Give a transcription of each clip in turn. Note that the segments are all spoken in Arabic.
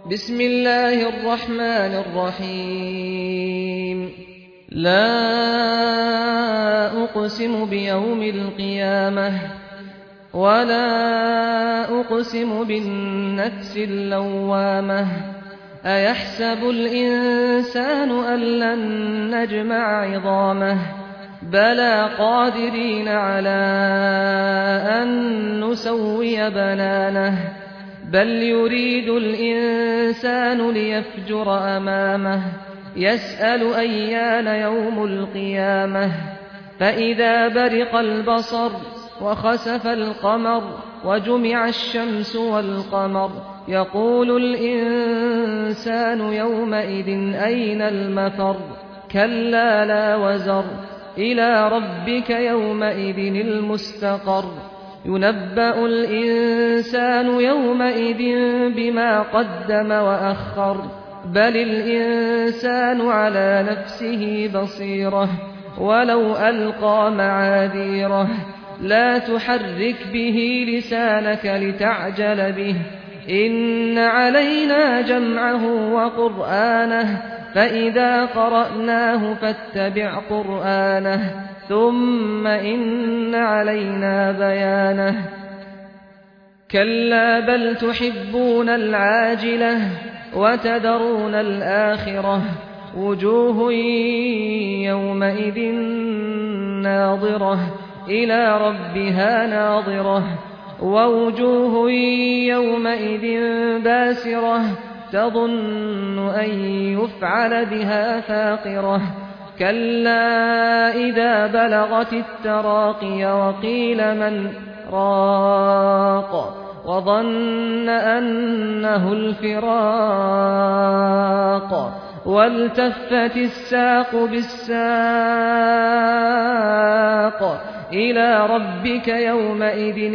بسم الله الرحمن الرحيم لا أقسم بيوم القيامة ولا أقسم بالنفس اللوامة أيحسب الإنسان أن لن نجمع عظامه بلى قادرين على أن نسوي بنانه بل يريد الإنسان ليفجر أمامه يسأل أيان يوم القيامة فإذا برق البصر وخسف القمر وجمع الشمس والقمر يقول الإنسان يومئذ أين المفر كلا لا وزر إلى ربك يومئذ المستقر ينبأ الإنسان يومئذ بما قدم وأخر بل الإنسان على نفسه بصيرة ولو ألقى معاذيره لا تحرك به لسانك لتعجل به إن علينا جمعه وقرآنه فإذا قرأناه فاتبع قرآنه ثم إن علينا بيانه كلا بل تحبون العاجلة وتذرون الآخرة وجوه يومئذ ناظرة إلى ربها ناظرة ووجوه يومئذ باسرة تظن أن يفعل بها فاقرة كلا إذا بلغت التراقي وقيل من راق وظن أنه الفراق والتفت الساق بالساق إلى ربك يومئذ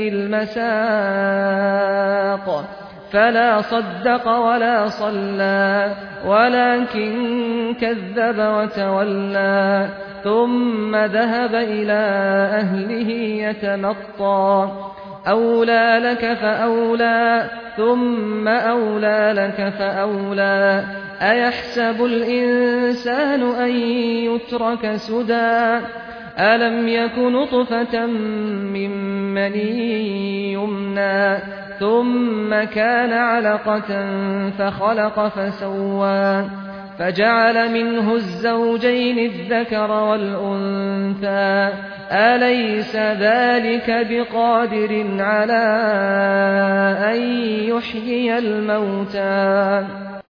المساق فلا صدق ولا صلى ولكن كذب وتولى ثم ذهب إلى أهله يتمطى أولى لك فأولى ثم أولى لك فأولى أيحسب الإنسان أن يترك سدى ألم يك نطفة من مني يمنى ثم كان علقة فخلق فسوى فجعل منه الزوجين الذكر والأنثى أليس ذلك بقادر على أن يحيي الموتى